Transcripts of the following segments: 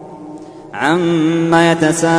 عما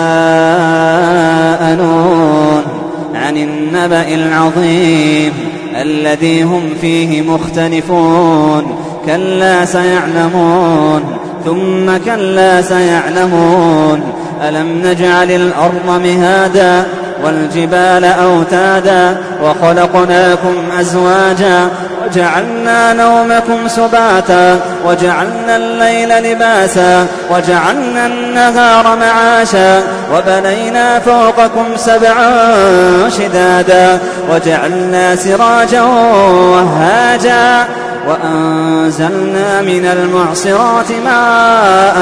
يتساءلون عن النبأ العظيم الذي هم فيه مختلفون كلا سيعلمون ثم كلا سيعلمون ألم نجعل الأرض مهادا والجبال أوتادا وخلقناكم أزواجا وجعلنا نومكم سباتا وجعلنا الليل لباسا وجعلنا النهار معاشا وبنينا فوقكم سبعا شدادا وجعلنا سراجا وهاجا وأنزلنا من المعصرات ماء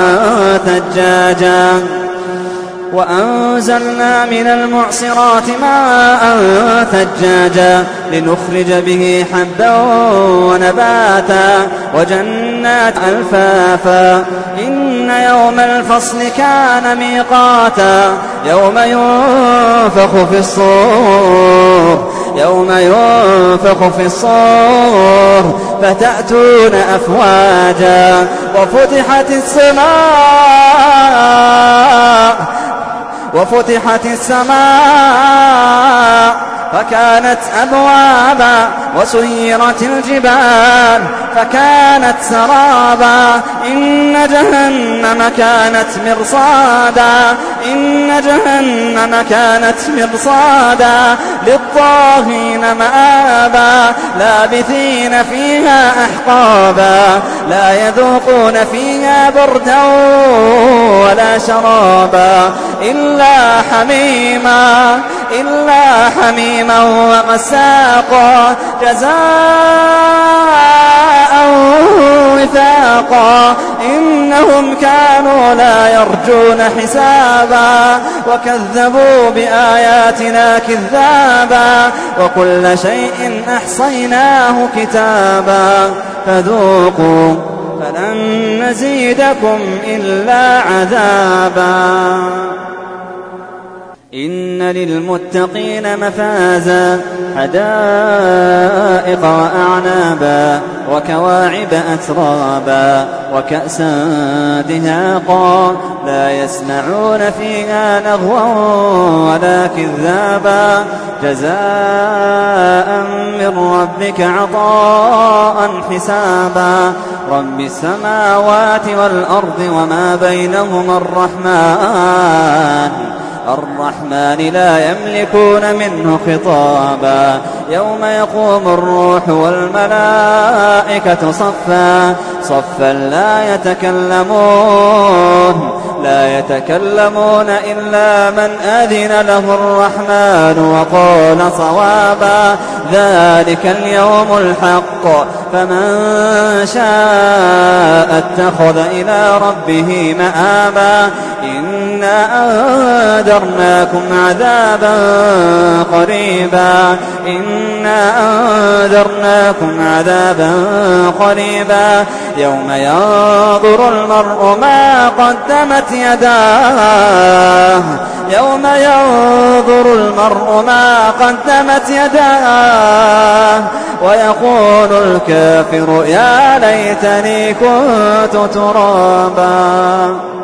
ثجاجا لنخرج به حبا ونباتا وجنات ألفافا إن يوم الفصل كان ميقاتا يوم ينفخ في الصور فتأتون أفواجا وفتحت السماء فكانت أبوابا وسيرت الجبال فكانت سرابا إن جهنم كانت مرصادا للطاغين مآبا لابثين فيها أحقابا لا يذوقون فيها بردا ولا شرابا إلا حميما وغساقا جزاء وفاقا إنهم كانوا لا يرجون حسابا وكذبوا بآياتنا كذابا وكل شيء أحصيناه كتابا فذوقوا فلن نزيدكم إلا عذابا إن للمتقين مفازا حدائق وأعنابا وكواعب أترابا وكأسا دهاقا لا يسمعون فيها لغوا ولا كذابا جزاء من ربك عطاء حسابا رب السماوات والأرض وما بينهما الرحمن لا يملكون منه خطابا يوم يقوم الروح والملائكة صفا لا يتكلمون إلا من أذن له الرحمن وقال صوابا ذلك اليوم الحق فمن شاء اتخذ إلى ربه مآبا إنا أنذرناكم عذابا قريبا يوم ينظر المرء ما قدمت يداه ويقول الكافر يا ليتني كنت ترابا